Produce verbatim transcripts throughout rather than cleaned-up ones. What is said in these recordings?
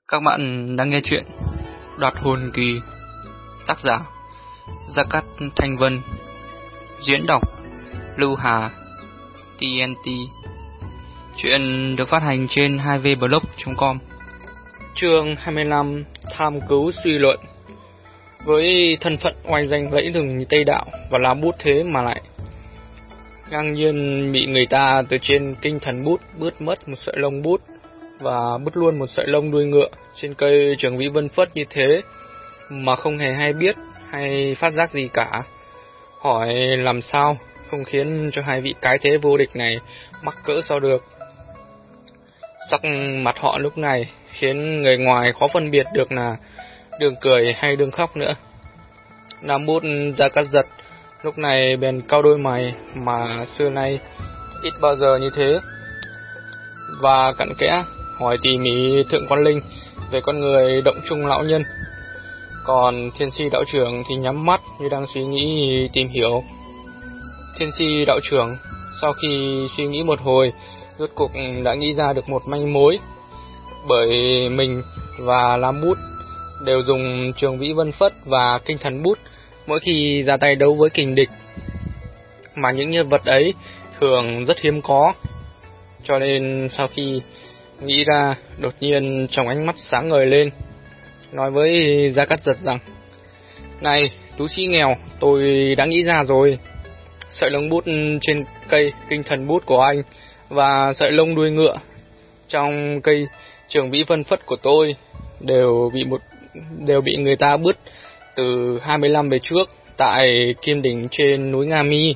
Các bạn đang nghe chuyện Đoạt hồn kỳ, tác giả Gia Cát Thanh Vân, diễn đọc Lưu Hà, tê en tê. Chuyện được phát hành trên hai v blog chấm com. Chương hai mươi lăm: Tham cứu suy luận. Với thân phận oai danh lẫy lừng như Tây Đạo và lá bút thế mà lại ngang nhiên bị người ta từ trên kinh thần bút bứt mất một sợi lông bút và bứt luôn một sợi lông đuôi ngựa trên cây Trường Vĩ Vân Phất như thế mà không hề hay biết hay phát giác gì cả. Hỏi làm sao không khiến cho hai vị cái thế vô địch này mắc cỡ sao được. Sắc mặt họ lúc này khiến người ngoài khó phân biệt được là đường cười hay đường khóc nữa. Nam bút Gia Cát Giật lúc này bèn cau đôi mày mà xưa nay ít bao giờ như thế, và cặn kẽ hỏi tỉ mỉ Thượng Quan Linh về con người Động Trung lão nhân. Còn Thiên Si đạo trưởng thì nhắm mắt như đang suy nghĩ tìm hiểu. Thiên Si đạo trưởng sau khi suy nghĩ một hồi, rốt cuộc đã nghĩ ra được một manh mối. Bởi mình và Lam bút đều dùng Trường Vĩ Vân Phất và Kinh Thần bút mỗi khi ra tay đấu với kình địch, mà những nhân vật ấy thường rất hiếm có. Cho nên sau khi nghĩ ra, đột nhiên trong ánh mắt sáng ngời lên, nói với Gia Cát Giật rằng: "Này, tú sĩ nghèo, tôi đã nghĩ ra rồi. Sợi lông bút trên cây Kinh Thần bút của anh và sợi lông đuôi ngựa trong cây Trường Vĩ Vân Phất của tôi đều bị một đều bị người ta bứt từ hai mươi năm về trước tại Kim Đỉnh trên núi Nga Mi."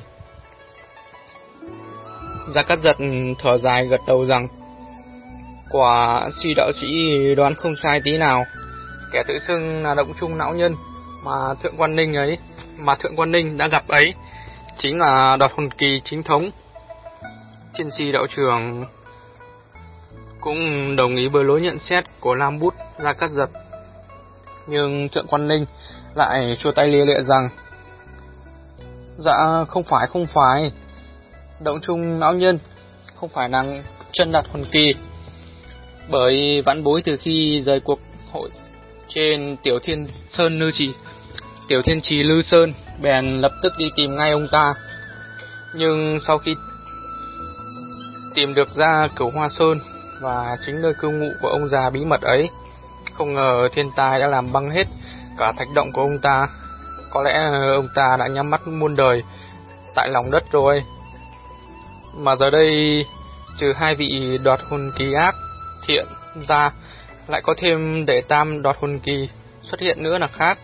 Gia Cát Giật thở dài gật đầu rằng: "Quả suy đạo sĩ đoán không sai tí nào. Kẻ tự xưng là Động Trung lão nhân mà Thượng Quan Ninh ấy mà Thượng Quan Ninh đã gặp ấy chính là Đoạt hồn kỳ chính thống." Thiên Si đạo trưởng cũng đồng ý với lối nhận xét của Lam bút Gia Cát Giật, nhưng Thượng Quan Ninh lại xua tay lia lịa rằng: "Dạ không phải không phải Động Trung lão nhân không phải nàng chân đặt hồn kỳ, bởi vãn bối từ khi rời cuộc hội trên Tiểu Thiên Sơn Lư Trì Tiểu Thiên Trì Lư Sơn bèn lập tức đi tìm ngay ông ta. Nhưng sau khi tìm được ra Cửu Hoa Sơn và chính nơi cư ngụ của ông già bí mật ấy, không ngờ thiên tai đã làm băng hết cả thạch động của ông ta. Có lẽ ông ta đã nhắm mắt muôn đời tại lòng đất rồi. Mà giờ đây trừ hai vị đoạt hồn kỳ ác thiện ra, lại có thêm đệ tam đoạt hồn kỳ xuất hiện nữa là khác."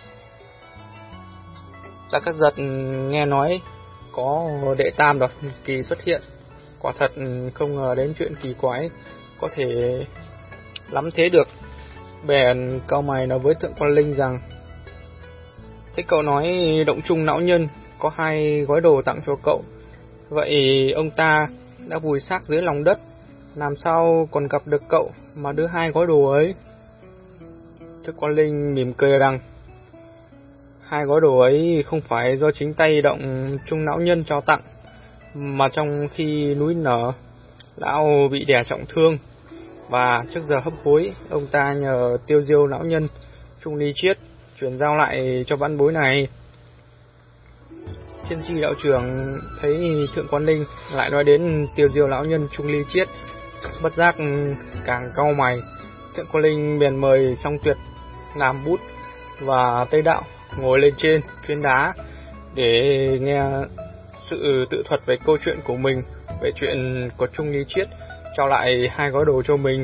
Gia Cát Giật nghe nói có đệ tam đoạt hồn kỳ xuất hiện, quả thật không ngờ đến chuyện kỳ quái có thể lắm thế được. Bèn cau mày nói với Thượng Quan Linh rằng: "Thế cậu nói Động Trung lão nhân có hai gói đồ tặng cho cậu, vậy ông ta đã vùi xác dưới lòng đất, làm sao còn gặp được cậu mà đưa hai gói đồ ấy?" Thượng Quan Linh mỉm cười rằng: "Hai gói đồ ấy không phải do chính tay Động Trung lão nhân trao tặng, mà trong khi núi nở, lão bị đè trọng thương và trước giờ hấp hối, ông ta nhờ Tiêu Diêu lão nhân Trung Ly Chiết chuyển giao lại cho vãn bối này." Thiên Si đạo trưởng thấy Thượng Quan Linh lại nói đến Tiêu Diêu lão nhân Trung Ly Chiết, bất giác càng cau mày. Thượng Quan Linh bèn mời Song Tuyệt, Nam bút và Tây Đạo ngồi lên trên phiến đá để nghe sự tự thuật về câu chuyện của mình, về chuyện của Trung Ly Chiết trao lại hai gói đồ cho mình.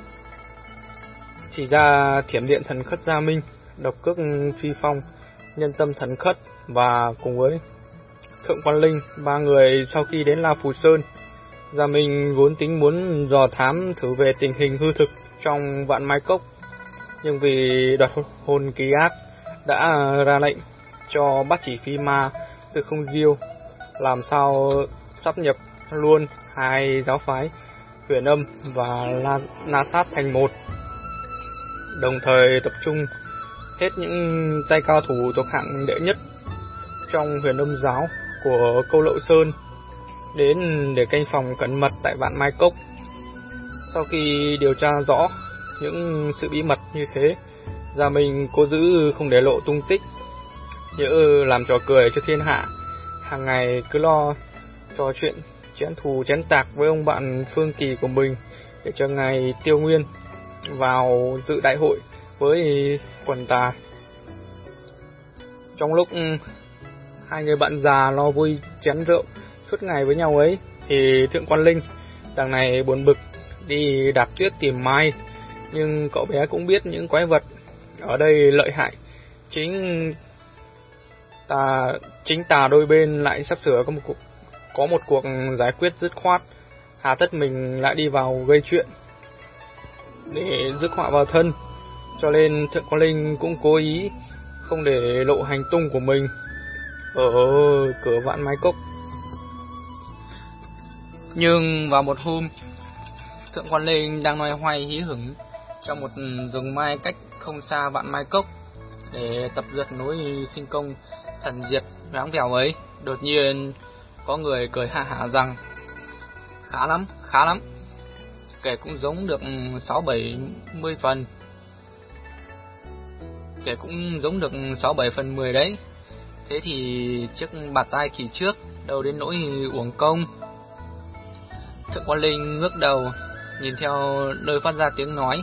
Chỉ ra Thiểm Điện Thần Khất Gia Minh, Độc Cước Truy Phong, Nhân Tâm Thần Khất và cùng với Thượng Quan Linh, ba người sau khi đến La Phù Sơn, Gia Minh vốn tính muốn dò thám thử về tình hình hư thực trong Vạn Mai Cốc, nhưng vì Đoạt hồn kỳ ác đã ra lệnh cho bắt chỉ phi ma từ Không Diêu làm sao sáp nhập luôn hai giáo phái Huyền Âm và La, Na Sát thành một, đồng thời tập trung hết những tay cao thủ thuộc hạng đệ nhất trong Huyền Âm giáo của Câu Lậu Sơn đến để canh phòng cẩn mật tại Vạn Mai Cốc. Sau khi điều tra rõ những sự bí mật như thế, Gia Minh cố giữ không để lộ tung tích, nhỡ làm trò cười cho thiên hạ. Hàng ngày cứ lo trò chuyện chén thù chén tạc với ông bạn Phương Kỳ của mình, để cho ngày Tiêu Nguyên vào dự đại hội với quần tà. Trong lúc hai người bạn già lo vui chén rượu suốt ngày với nhau ấy, thì Thượng Quan Linh đằng này buồn bực đi đạp tuyết tìm Mai. Nhưng cậu bé cũng biết những quái vật ở đây lợi hại, chính tà chính tà đôi bên lại sắp sửa có một cuộc có một cuộc giải quyết dứt khoát. Hà tất mình lại đi vào gây chuyện để rước họa vào thân, cho nên Thượng Quan Linh cũng cố ý không để lộ hành tung của mình ở cửa Vạn Mai Cốc. Nhưng vào một hôm, Thượng Quan Linh đang loay hoay hí hửng trong một rừng mai cách không xa Vạn Mai Cốc để tập dượt núi khinh công thần diệt ráng vèo ấy, đột nhiên có người cười ha hả rằng: khá lắm, khá lắm, kể cũng giống được sáu bảy mươi phần, kể cũng giống được sáu bảy phần mười đấy. Thế thì chiếc bạt tai kỳ trước đâu đến nỗi uổng công. Thượng Quan Linh ngước đầu nhìn theo nơi phát ra tiếng nói.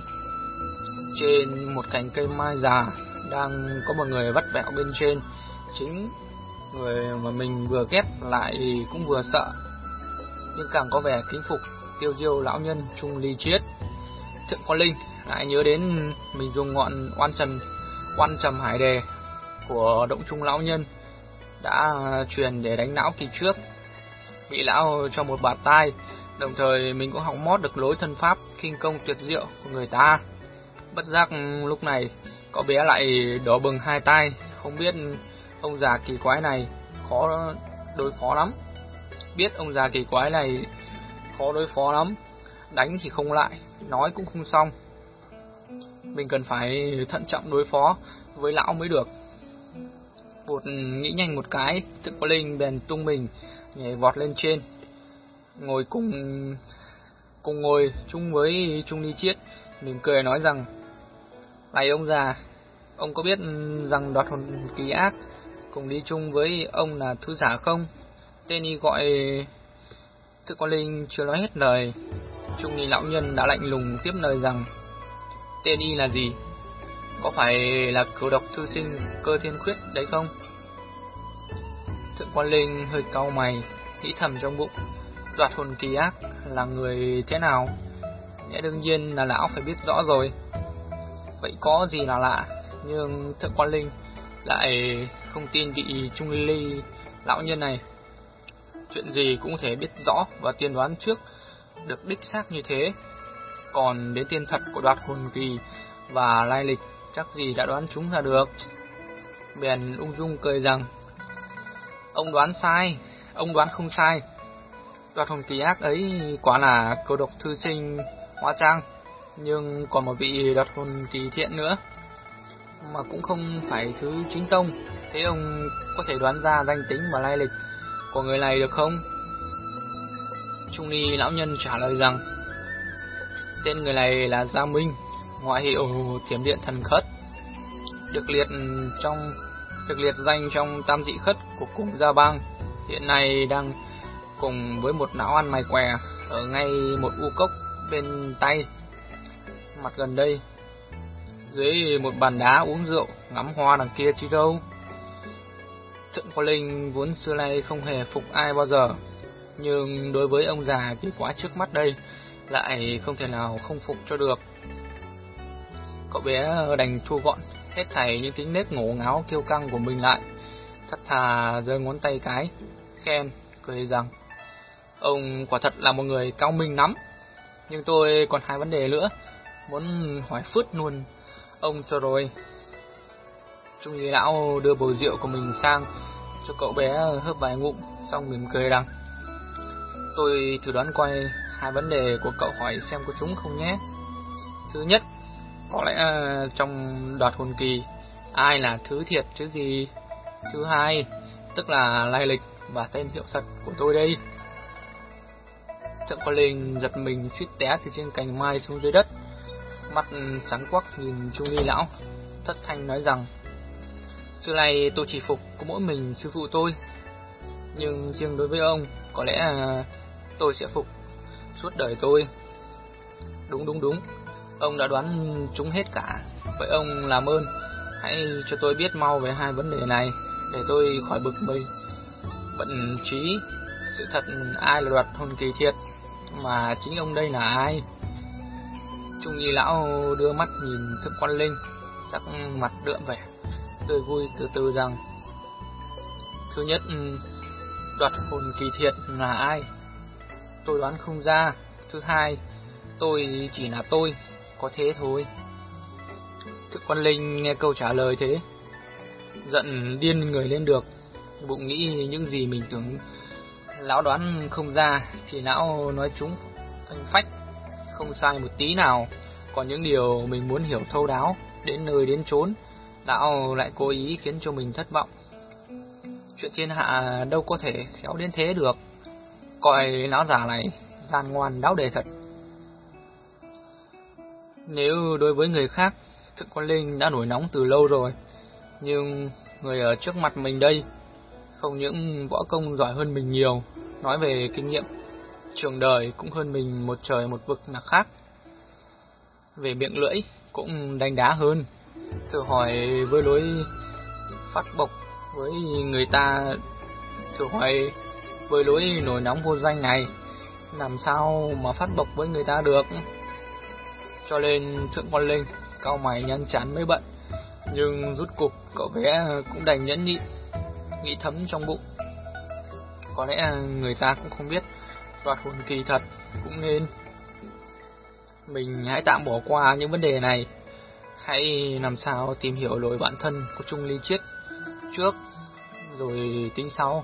Trên một cành cây mai già đang có một người vắt vẹo bên trên, chính người mà mình vừa ghét lại cũng vừa sợ, nhưng càng có vẻ kính phục Tiêu Diêu lão nhân Trung Ly Chiết. Thượng Quan Linh lại nhớ đến mình dùng ngọn oan trần oan trầm hải đề của Động Trung lão nhân đã truyền để đánh não kỳ trước, bị lão cho một bạt tai, đồng thời mình cũng học mót được lối thân pháp khinh công tuyệt diệu của người ta. Bất giác lúc này cậu bé lại đỏ bừng hai tai, không biết ông già kỳ quái này khó đối phó lắm. Biết ông già kỳ quái này khó đối phó lắm, đánh thì không lại, nói cũng không xong. Mình cần phải thận trọng đối phó với lão mới được. Bột nghĩ nhanh một cái, Thượng Quan Linh bèn tung mình nhảy vọt lên trên, ngồi cùng cùng ngồi chung với Trung Ly Chiết, mỉm cười nói rằng: này ông già, ông có biết rằng Đoạt Hồn Kỳ Ác cùng đi chung với ông là thứ giả không? Tên y gọi... Thượng Quan Linh chưa nói hết lời, Trung Ly lão nhân đã lạnh lùng tiếp lời rằng: tên y là gì? Có phải là cửu độc thư sinh Cơ Thiên Khuyết đấy không? Thượng Quan Linh hơi cau mày, nghĩ thầm trong bụng: Đoạt Hồn Kỳ Ác là người thế nào? Lẽ đương nhiên là lão phải biết rõ rồi. Vậy có gì là lạ? Nhưng Thượng Quan Linh lại không tin vị Trung Ly lão nhân này. Chuyện gì cũng có thể biết rõ và tiên đoán trước được đích xác như thế. Còn đến tên thật của Đoạt Hồn Kỳ và lai lịch chắc gì đã đoán chúng ra được. Bèn ung dung cười rằng: ông đoán sai, ông đoán không sai. Đoạt Hồn Kỳ Ác ấy quả là câu độc thư sinh hóa trang, nhưng còn một vị Đoạt Hồn Kỳ Thiện nữa, mà cũng không phải thứ chính tông. Thế ông có thể đoán ra danh tính và lai lịch của người này được không? Trung Ly lão nhân trả lời rằng: tên người này là Gia Minh, ngoại hiệu Thiểm Điện Thần Khất, được liệt trong được liệt danh trong tam dị khất của cung Gia Bang. Hiện nay đang cùng với một lão ăn mày què ở ngay một u cốc bên tay mặt gần đây, dưới một bàn đá uống rượu ngắm hoa đằng kia chứ đâu. Thượng Quan Linh vốn xưa nay không hề phục ai bao giờ, nhưng đối với ông già kỳ quái trước mắt đây lại không thể nào không phục cho được. Cậu bé đành thu gọn hết thảy những tính nết ngổ ngáo kiêu căng của mình lại, thật thà giơ ngón tay cái khen, cười rằng: ông quả thật là một người cao minh lắm. Nhưng tôi còn hai vấn đề nữa muốn hỏi phứt luôn ông cho rồi. Trung Ly lão đưa bầu rượu của mình sang cho cậu bé hớp vài ngụm, xong mỉm cười rằng: tôi thử đoán coi hai vấn đề của cậu hỏi xem có trúng không nhé. Thứ nhất, có lẽ trong Đoạt Hồn Kỳ ai là thứ thiệt chứ gì. Thứ hai, tức là lai lịch và tên hiệu thật của tôi đây. Thượng Quan Linh giật mình suýt té từ trên cành mai xuống dưới đất. mắt sáng quắc nhìn Trung Ly lão, thất thanh nói rằng: xưa nay tôi chỉ phục có mỗi mình sư phụ tôi, nhưng riêng đối với ông, có lẽ là tôi sẽ phục suốt đời tôi. Đúng đúng đúng, ông đã đoán trúng hết cả. Vậy ông làm ơn, hãy cho tôi biết mau về hai vấn đề này, để tôi khỏi bực mình, bận trí. Sự thật ai là đoạt hồn kỳ thiệt, mà chính ông đây là ai? Trung Nhi lão đưa mắt nhìn Thượng Quan Linh, sắc mặt đượm vẻ tươi vui, từ từ rằng: thứ nhất, đoạt hồn kỳ thiệt là ai? Tôi đoán không ra. Thứ hai, tôi chỉ là tôi, có thế thôi. Thượng Quan Linh nghe câu trả lời thế, giận điên người lên được, bụng nghĩ những gì mình tưởng lão đoán không ra thì lão nói trúng phanh phách, không sai một tí nào. Còn những điều mình muốn hiểu thấu đáo, đến nơi đến chốn, lão lại cố ý khiến cho mình thất vọng. Chuyện thiên hạ đâu có thể khéo đến thế được. Coi lão già này gian ngoan đáo đề thật. Nếu đối với người khác, Thượng Quan Linh đã nổi nóng từ lâu rồi, nhưng người ở trước mặt mình đây không những võ công giỏi hơn mình nhiều, nói về kinh nghiệm trường đời cũng hơn mình một trời một vực là khác. Về miệng lưỡi cũng đánh đá hơn. Thử hỏi với lối phát bộc với người ta, thử hỏi với lối nổi nóng vô danh này, làm sao mà phát bộc với người ta được? Cho nên Thượng Quan Linh cau mày nhăn chán mới bận, nhưng rút cục cậu bé cũng đành nhẫn nhịn, nghĩ thấm trong bụng: có lẽ người ta cũng không biết đoạt hồn kỳ thật, cũng nên mình hãy tạm bỏ qua những vấn đề này, hãy làm sao tìm hiểu lối bản thân của Trung Ly Chiết trước, rồi tính sau.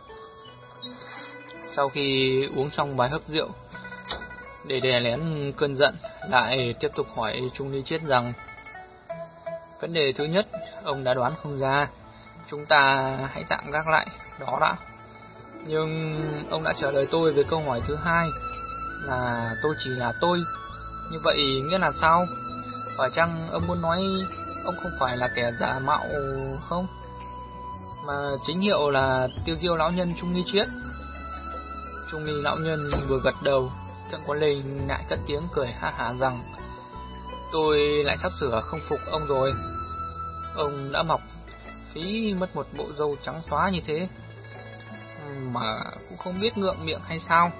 Sau khi uống xong vài hớp rượu, để đè nén cơn giận, lại tiếp tục hỏi Trung Ly Chiết rằng: vấn đề thứ nhất ông đã đoán không ra, chúng ta hãy tạm gác lại đó đã. Nhưng ông đã trả lời tôi về câu hỏi thứ hai là tôi chỉ là tôi. Như vậy nghĩa là sao? Phải chăng ông muốn nói ông không phải là kẻ giả mạo không, mà chính hiệu là Tiêu Diêu lão nhân Trung Ly Chiết? Trung Ly lão nhân vừa gật đầu, Thượng Quan Linh lại cất tiếng cười ha hả rằng: tôi lại sắp sửa không phục ông rồi. Ông đã mọc phí mất một bộ râu trắng xóa như thế mà cũng không biết ngượng miệng hay sao?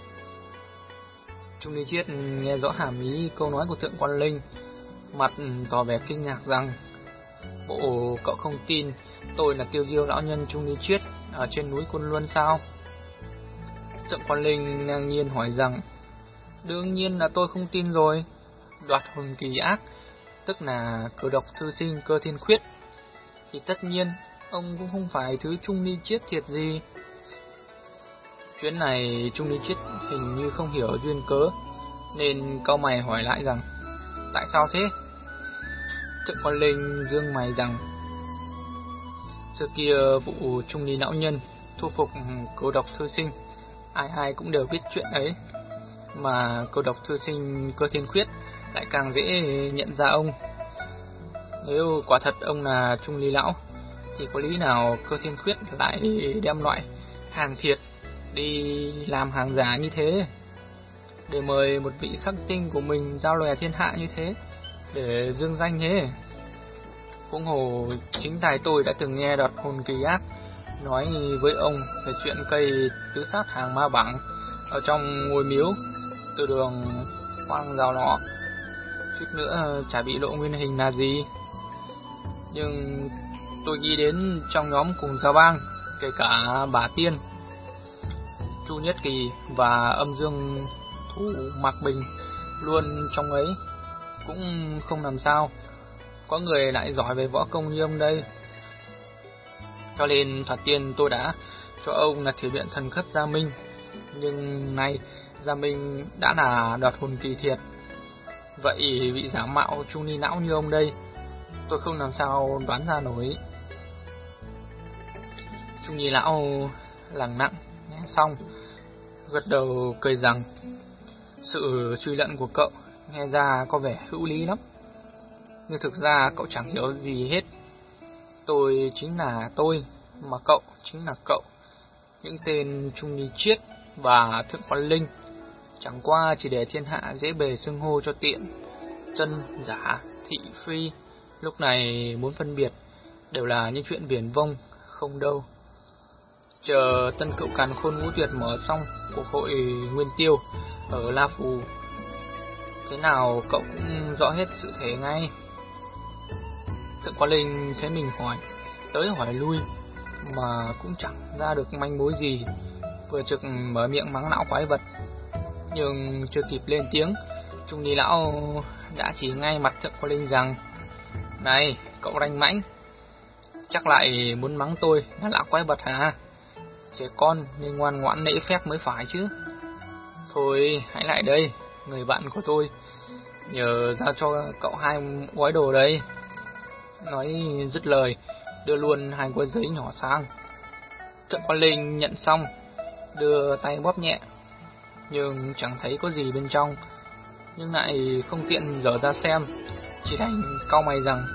Trung Ly Chiết nghe rõ hàm ý câu nói của Thượng Quan Linh, mặt tỏ vẻ kinh ngạc rằng: bộ cậu không tin tôi là Tiêu Diêu lão nhân Trung Ly Chiết ở trên núi Côn Luân sao? Thượng Quan Linh ngang nhiên hỏi rằng: đương nhiên là tôi không tin rồi. Đoạt hồn kỳ ác, tức là cờ độc thư sinh Cơ Thiên Khuyết, thì tất nhiên ông cũng không phải thứ Trung Ly Chiết thiệt gì. Chuyến này Trung Ly Chiết hình như không hiểu duyên cớ, nên cau mày hỏi lại rằng: tại sao thế? Thượng Quan Linh dương mày rằng: trước kia vụ Trung Ly lão nhân thu phục cờ độc thư sinh, ai ai cũng đều biết chuyện ấy, mà cờ độc thư sinh Cơ Thiên Khuyết lại càng dễ nhận ra ông. Nếu quả thật ông là Trung Ly lão, thì có lý nào Cơ Thiên Khuyết lại đem loại hàng thiệt đi làm hàng giả như thế, để mời một vị khắc tinh của mình giao lòe thiên hạ như thế, để dương danh thế? Cũng hồ chính tài tôi đã từng nghe đoạt hồn kỳ ác nói với ông về chuyện cây tứ sát hàng ma bảng ở trong ngôi miếu từ đường hoang rào nọ, suýt nữa chả bị lộ nguyên hình là gì. Nhưng tôi nghĩ đến trong nhóm cùng Giao Bang, kể cả Bà Tiên, Chu Nhất Kỳ và Âm Dương Thủ Mạc Bình luôn trong ấy, cũng không làm sao có người lại giỏi về võ công như ông đây. Cho nên thoạt tiên tôi đã cho ông là thủy luyện thần khất Gia Minh, nhưng nay Gia Minh đã là đoạt hồn kỳ thiệt. Vậy vị giả mạo Trung Ly lão như ông đây, tôi không làm sao đoán ra nổi. Trung Ly lão lẳng lặng nghe xong, gật đầu cười rằng: sự suy luận của cậu nghe ra có vẻ hữu lý lắm. Nhưng thực ra cậu chẳng hiểu gì hết. Tôi chính là tôi, mà cậu chính là cậu. Những tên Trung Ly Chiết và Thượng Quan Linh chẳng qua chỉ để thiên hạ dễ bề xưng hô cho tiện. Chân, giả, thị, phi lúc này muốn phân biệt đều là những chuyện viển vông, không đâu. Chờ tân cựu càn khôn ngũ tuyệt mở xong cuộc hội Nguyên Tiêu ở La Phù, thế nào cậu cũng rõ hết sự thế ngay. Thượng Quan Linh thấy mình hỏi tới hỏi lui mà cũng chẳng ra được manh mối gì, vừa trực mở miệng mắng lão quái vật, nhưng chưa kịp lên tiếng, Trung Ly lão đã chỉ ngay mặt Thượng Quan Linh rằng: "Này, cậu ranh mãnh, chắc lại muốn mắng tôi là lão quái vật hả? Trẻ con nên ngoan ngoãn lễ phép mới phải chứ. Thôi, hãy lại đây, người bạn của tôi, nhờ giao cho cậu hai gói đồ đây." Nói dứt lời, đưa luôn hai gói giấy nhỏ sang. Thượng Quan Linh nhận xong, đưa tay bóp nhẹ, nhưng chẳng thấy có gì bên trong, nhưng lại không tiện dở ra xem, chỉ đành cau mày rằng: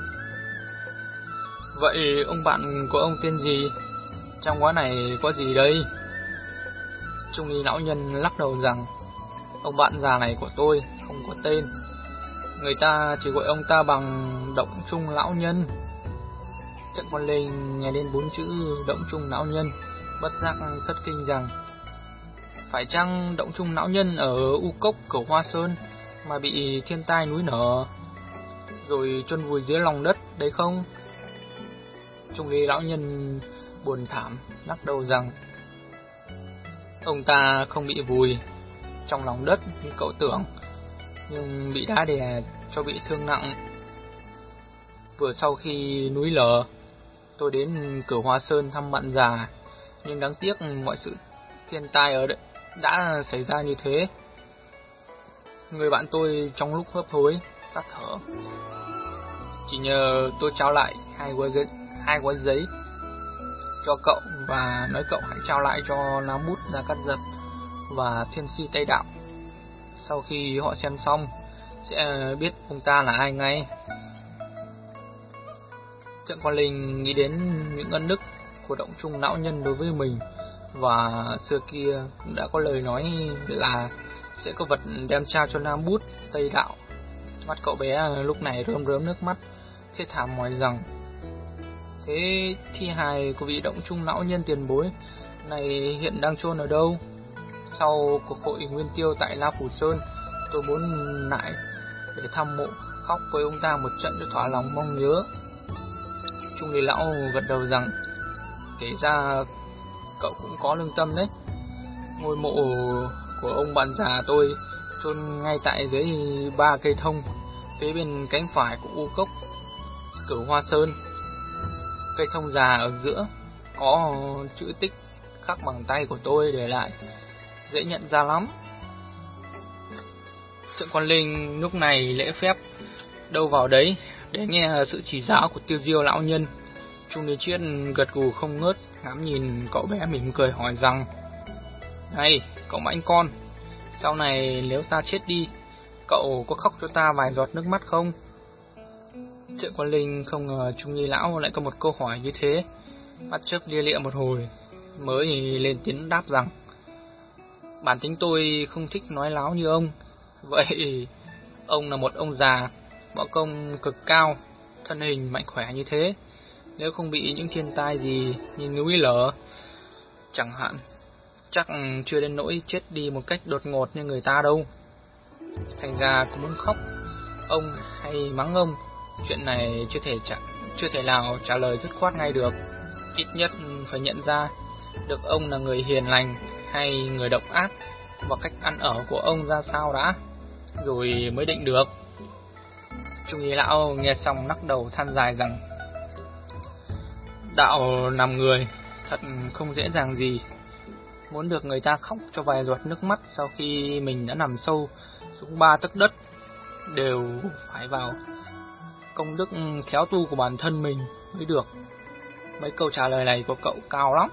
"Vậy ông bạn của ông tên gì? Trong gói này có gì đây?" Trung Ly lão nhân lắc đầu rằng: "Ông bạn già này của tôi không có tên, người ta chỉ gọi ông ta bằng Động Trung lão nhân." Thượng Quan Linh nghe đến bốn chữ Động Trung lão nhân, bất giác thất kinh rằng: phải chăng Động Trung lão nhân ở U Cốc Cửu Hoa Sơn mà bị thiên tai núi nở rồi chôn vùi dưới lòng đất đấy không? Trung Ly lão nhân buồn thảm lắc đầu rằng: ông ta không bị vùi trong lòng đất như cậu tưởng, nhưng bị đá đè cho bị thương nặng. Vừa sau khi núi lở, tôi đến Cửu Hoa Sơn thăm bạn già, nhưng đáng tiếc mọi sự thiên tai ở đây đã xảy ra như thế. Người bạn tôi trong lúc hấp hối tắt thở. Chỉ nhờ tôi trao lại hai gói giấy, hai gói giấy cho cậu và nói cậu hãy trao lại cho Nam Bút Gia Cát Giật và Thiên Si Tây Đạo. Sau khi họ xem xong sẽ biết ông ta là ai ngay. Thượng Quan Linh nghĩ đến những ân đức của Động Trung lão nhân đối với mình, và xưa kia cũng đã có lời nói là sẽ có vật đem trao cho Nam Bút Tây Đạo. Mắt cậu bé lúc này rơm rớm nước mắt, thê thảm hỏi rằng: thế thi hài của vị Động Trung lão nhân tiền bối này hiện đang chôn ở đâu? Sau cuộc hội Nguyên Tiêu tại La Phủ Sơn, tôi muốn lại để thăm mộ, khóc với ông ta một trận để thỏa lòng mong nhớ. Trung Ly lão gật đầu rằng: kể ra cậu cũng có lương tâm đấy. Ngôi mộ của ông bạn già tôi chôn ngay tại dưới ba cây thông phía bên cánh phải của U Cốc Cửu Hoa Sơn. Cây thông già ở giữa có chữ tích khắc bằng tay của tôi để lại, dễ nhận ra lắm. Thượng Quan Linh lúc này lễ phép đâu vào đấy để nghe sự chỉ giáo của Tiêu Diêu lão nhân. Trung Ly Chiết gật gù không ngớt, ngắm nhìn cậu bé mỉm cười hỏi rằng: này cậu mãnh con, sau này nếu ta chết đi, cậu có khóc cho ta vài giọt nước mắt không? Thượng Quan Linh không ngờ Trung Ly lão lại có một câu hỏi như thế, mắt chớp lia lịa một hồi mới lên tiếng đáp rằng: bản tính tôi không thích nói láo như ông. Vậy ông là một ông già, võ công cực cao, thân hình mạnh khỏe như thế, nếu không bị những thiên tai gì như núi lở chẳng hạn, chắc chưa đến nỗi chết đi một cách đột ngột như người ta đâu. Thành ra cũng muốn khóc ông hay mắng ông, chuyện này chưa thể trả, chưa thể nào trả lời dứt khoát ngay được. Ít nhất phải nhận ra được ông là người hiền lành hay người độc ác, và cách ăn ở của ông ra sao đã, rồi mới định được. Trung Ly lão nghe xong lắc đầu than dài rằng: đạo làm người thật không dễ dàng gì. Muốn được người ta khóc cho vài giọt nước mắt sau khi mình đã nằm sâu xuống ba tấc đất, đều phải vào công đức khéo tu của bản thân mình mới được. Mấy câu trả lời này của cậu cao lắm,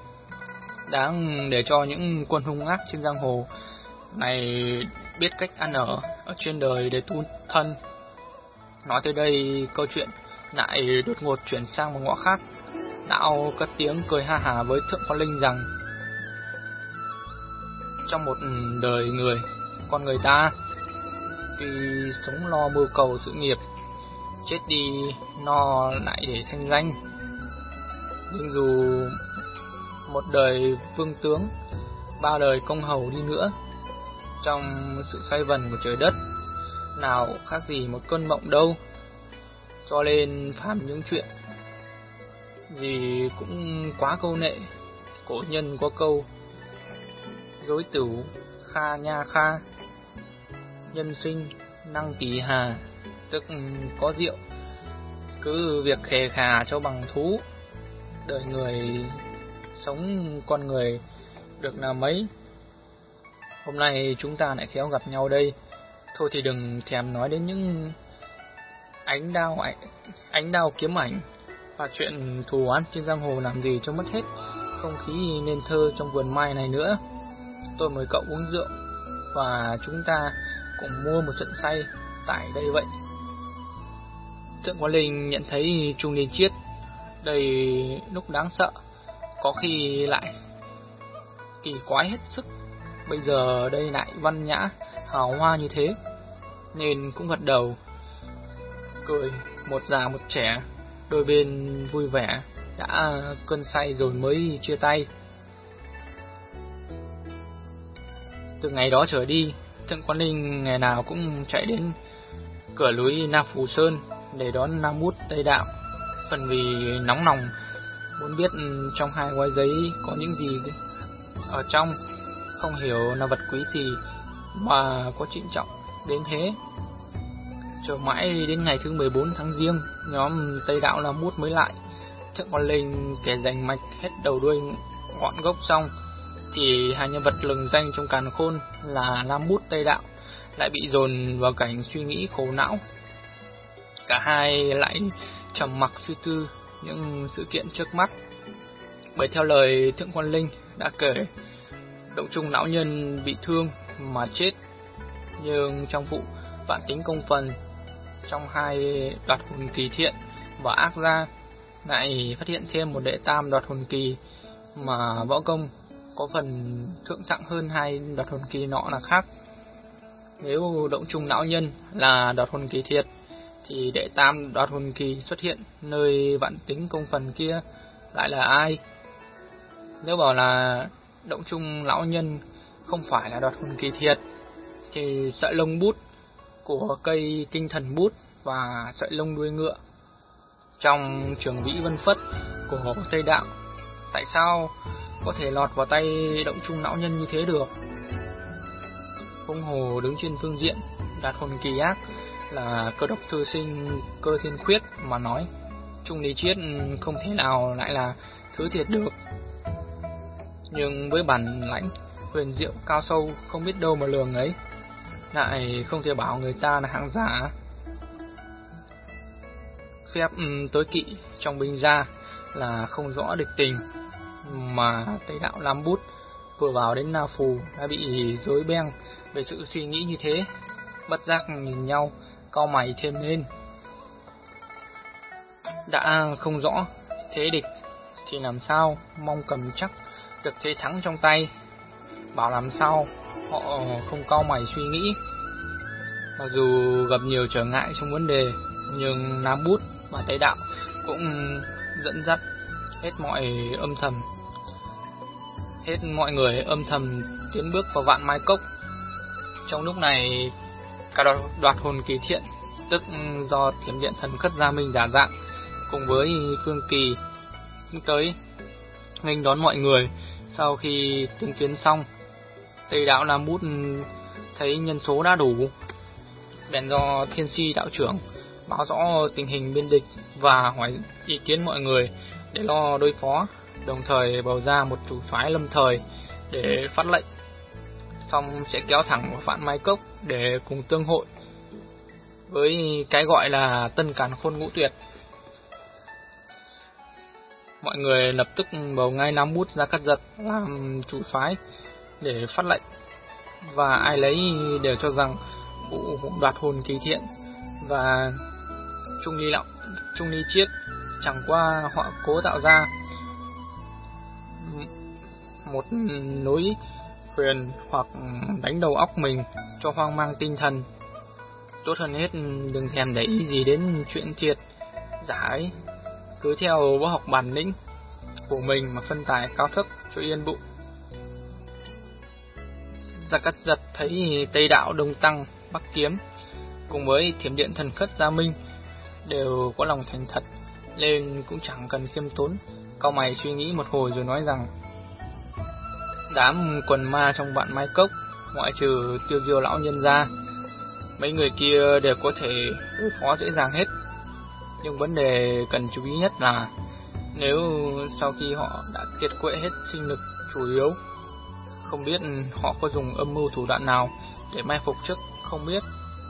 đáng để cho những quân hung ác trên giang hồ này biết cách ăn ở ở trên đời để tu thân. Nói tới đây, câu chuyện lại đột ngột chuyển sang một ngõ khác. Lão cất tiếng cười ha hả với Thượng Quan Linh rằng: trong một đời người, con người ta tuy sống lo mưu cầu sự nghiệp, chết đi no lại để thanh danh, nhưng dù một đời vương tướng, ba đời công hầu đi nữa, trong sự xoay vần của trời đất, nào khác gì một cơn mộng đâu. Cho nên phàm những chuyện gì cũng quá câu nệ. Cổ nhân có câu: dối tửu kha nha kha, nhân sinh năng kỳ hà, tức có rượu cứ việc khề khà cho bằng thú. Đời người sống con người được là mấy. Hôm nay chúng ta lại khéo gặp nhau đây. Thôi thì đừng thèm nói đến những ánh đao ảnh, ánh đao kiếm ảnh và chuyện thù oán trên giang hồ làm gì cho mất hết không khí nên thơ trong vườn mai này nữa. Tôi mời cậu uống rượu và chúng ta cùng mua một trận say tại đây vậy. Thượng Quan Linh nhận thấy trung niên Chiết đây lúc đáng sợ, có khi lại kỳ quái hết sức. Bây giờ đây lại văn nhã hào hoa như thế, nên cũng gật đầu cười. Một già một trẻ, đôi bên vui vẻ, đã cơn say rồi mới chia tay. Từ ngày đó trở đi, Thượng Quan Linh ngày nào cũng chạy đến cửa núi Na Phù Sơn để đón Nam Bút Tây Đạo. Phần vì nóng lòng muốn biết trong hai gói giấy có những gì ở trong, không hiểu là vật quý gì mà có trịnh trọng đến thế. Chờ mãi đến ngày thứ mười bốn tháng Giêng, nhóm Tây Đạo Nam Bút mới lại. Thượng Quan Linh kể rành mạch hết đầu đuôi ngọn gốc xong, thì hai nhân vật lừng danh trong càn khôn là Nam Bút Tây Đạo lại bị dồn vào cảnh suy nghĩ khổ não. Cả hai lại trầm mặc suy tư những sự kiện trước mắt. Bởi theo lời Thượng Quan Linh đã kể, Động Trung lão nhân bị thương mà chết, nhưng trong vụ Vạn Tính Công Phần, trong hai đoạt hồn kỳ thiện và ác gia, lại phát hiện thêm một đệ tam đoạt hồn kỳ mà võ công có phần thượng thặng hơn hai đoạt hồn kỳ nọ là khác. Nếu Động Trung lão nhân là đoạt hồn kỳ thiệt, thì đệ tam đoạt hồn kỳ xuất hiện nơi Vạn Tính Công Phần kia lại là ai? Nếu bảo là Động Trung lão nhân không phải là đoạt hồn kỳ thiệt, thì sợi lông bút của cây Tinh Thần Bút và sợi lông đuôi ngựa trong Trường Vĩ Vân Phất của Tây Đạo tại sao có thể lọt vào tay Động Trung lão nhân như thế được? Huống hồ đứng trên phương diện đoạt hồn kỳ ác là Cơ Đốc thư sinh Cơ Thiên Khuyết mà nói, Trung Lý Chiết không thể nào lại là thứ thiệt được. Nhưng với bản lãnh huyền diệu cao sâu không biết đâu mà lường ấy, lại không thể bảo người ta là hạng giả. Phép um, tối kỵ trong binh gia là không rõ địch tình, mà Tây Đạo Lam Bút vừa vào đến Na Phù đã bị rối beng về sự suy nghĩ như thế. Bất giác nhìn nhau, cau mày thêm lên. Đã không rõ thế địch thì làm sao mong cầm chắc được thế thắng trong tay? Bảo làm sao họ không cau mày suy nghĩ. Mặc dù gặp nhiều trở ngại trong vấn đề, nhưng Nam Bút và Tây Đạo cũng dẫn dắt hết mọi âm thầm hết mọi người âm thầm tiến bước vào Vạn Mai Cốc. Trong lúc này, cả đoạt, đoạt hồn kỳ thiện, tức do Thiểm Điện Thần Khất Gia Minh giả dạng, cùng với Phương Kỳ tới nghênh đón mọi người. Sau khi tương kiến xong, Tây Đạo Nam Bút thấy nhân số đã đủ, bèn do Thiên Si đạo trưởng báo rõ tình hình bên địch và hỏi ý kiến mọi người để lo đối phó, đồng thời bầu ra một chủ soái lâm thời để phát lệnh, xong sẽ kéo thẳng vào Vạn Mai Cốc để cùng tương hội với cái gọi là Tân Càn Khôn Ngũ Tuyệt. Mọi người lập tức bầu ngay Nam Bút ra Cắt Giật làm chủ soái để phát lệnh, và ai lấy đều cho rằng vụ đoạt hồn kỳ thiện và Trung Ly Lão Trung Ly Chiết chẳng qua họ cố tạo ra một lối huyền hoặc đánh đầu óc mình cho hoang mang tinh thần. Tốt hơn hết đừng thèm để ý gì đến chuyện thiệt giả ấy, cứ theo võ học bản lĩnh của mình mà phân tài cao thấp cho yên bụng. Gia Cát Giật thấy Tây Đạo Đông Tăng Bắc Kiếm cùng với Thiểm Điện Thần Khất Gia Minh đều có lòng thành thật, nên cũng chẳng cần khiêm tốn, cau mày suy nghĩ một hồi rồi nói rằng đám quần ma trong Vạn Mai Cốc, ngoại trừ Tiêu Diêu lão nhân ra, mấy người kia đều có thể đối phó dễ dàng hết. Nhưng vấn đề cần chú ý nhất là nếu sau khi họ đã kiệt quệ hết sinh lực chủ yếu, không biết họ có dùng âm mưu thủ đoạn nào để mai phục trước không biết.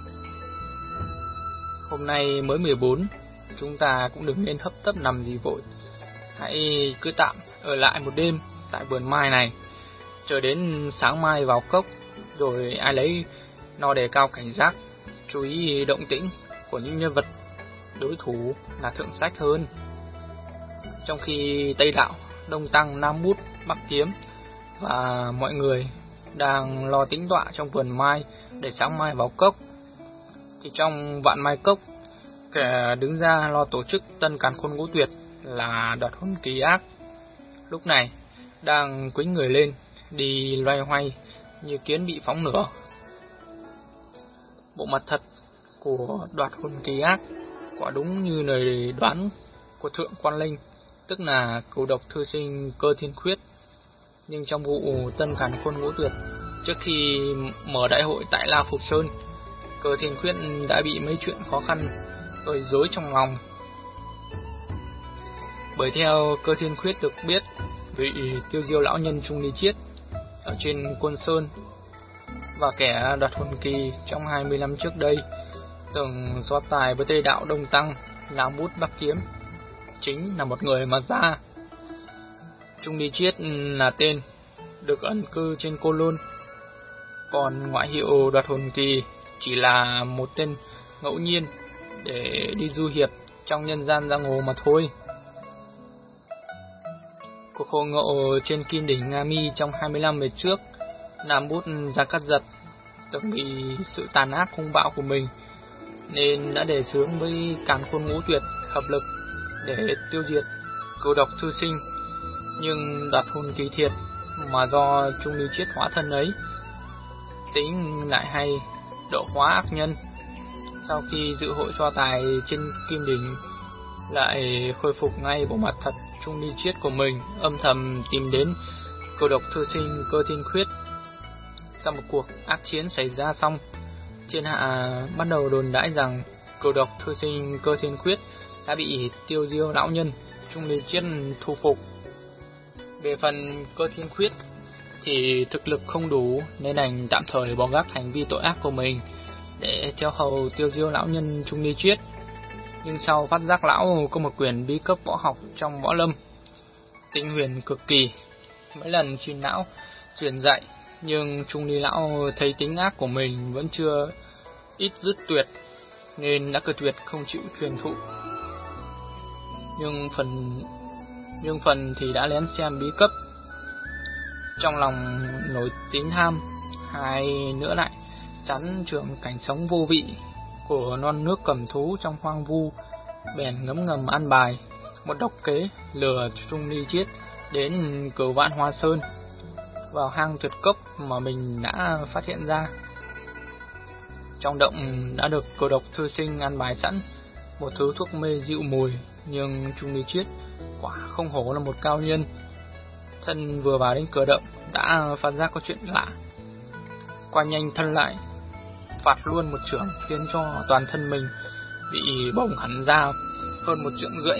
Hôm nay mới mười bốn, chúng ta cũng đừng nên hấp tấp nằm gì vội, hãy cứ tạm ở lại một đêm tại vườn mai này, chờ đến sáng mai vào cốc, rồi ai lấy nó đề cao cảnh giác, chú ý động tĩnh của những nhân vật đối thủ là thượng sách hơn. Trong khi Tây Đạo, Đông Tăng, Nam Bút, Bắc Kiếm và mọi người đang lo tĩnh tọa trong vườn mai để sáng mai vào cốc, thì trong Vạn Mai Cốc, kẻ đứng ra lo tổ chức Tân Càn Khôn Ngũ Tuyệt là Đoạt Hồn Kỳ Ác, lúc này đang quĩnh người lên, đi loay hoay như kiến bị phóng lửa. Bộ mặt thật của Đoạt Hồn Kỳ Ác quả đúng như lời đoán của Thượng Quan Linh, tức là cửu độc thư sinh Cơ Thiên Khuyết. Nhưng trong vụ Tân Càn Khôn Ngũ Tuyệt, trước khi mở đại hội tại La Phục Sơn, Cơ Thiên Khuyết đã bị mấy chuyện khó khăn gây rối trong lòng. Bởi theo Cơ Thiên Khuyết được biết, vị Tiêu Diêu lão nhân Trung Ly Chiết ở trên Côn Sơn và kẻ đoạt hồn kỳ trong hai mươi năm trước đây từng so tài với Tây Đạo Đông Tăng, Nam Bút Bắc Kiếm, chính là một người mà ra. Trung Ly Chiết là tên được ẩn cư trên Cô Lôn, còn ngoại hiệu Đoạt Hồn Kỳ chỉ là một tên ngẫu nhiên để đi du hiệp trong nhân gian giang hồ mà thôi. Cuộc hội ngộ trên Kim Đỉnh Nga Mi trong hai mươi năm về trước, Nam Bút Gia Cát Giật từng bị sự tàn ác hung bạo của mình nên đã đề xướng với Càn Khôn Ngũ Tuyệt hợp lực để tiêu diệt cửu độc thư sinh. Nhưng Đoạt Hồn Kỳ thiệt mà do Trung Ly Chiết hóa thân ấy, tính lại hay độ hóa ác nhân. Sau khi dự hội so tài trên Kim Đỉnh, lại khôi phục ngay bộ mặt thật Trung Ly Chiết của mình, âm thầm tìm đến cửu độc thư sinh Cơ Thiên Khuyết. Sau một cuộc ác chiến xảy ra xong, thiên hạ bắt đầu đồn đãi rằng cửu độc thư sinh Cơ Thiên Khuyết đã bị Tiêu Diêu lão nhân Trung Ly Chiết thu phục. Về phần Cơ Thiên Khuyết thì thực lực không đủ nên đành tạm thời bỏ gác hành vi tội ác của mình để theo hầu Tiêu Diêu lão nhân Trung Ly Chiết. Nhưng sau phát giác lão có một quyền bí cấp võ học trong võ lâm, tinh huyền cực kỳ, mấy lần xin lão truyền dạy, nhưng Trung Ly lão thấy tính ác của mình vẫn chưa ít dứt tuyệt nên đã cự tuyệt không chịu truyền thụ. Nhưng phần nhưng phần thì đã lén xem bí cấp, trong lòng nổi tính tham, hai nữa lại chán trường cảnh sống vô vị của non nước cầm thú trong hoang vu, bèn ngấm ngầm ăn bài một độc kế lừa Trung Ly Chiết đến Cửu Vạn Hoa Sơn, vào hang tuyệt cốc mà mình đã phát hiện ra. Trong động đã được cửu độc thư sinh ăn bài sẵn một thứ thuốc mê dịu mùi, nhưng Trung Ly Chiết quả không hổ là một cao nhân. Thân vừa vào đến cửa động đã phát giác có chuyện lạ, qua nhanh thân lại phạt luôn một chưởng khiến cho toàn thân mình bị bỏng hẳn ra hơn một trượng rưỡi.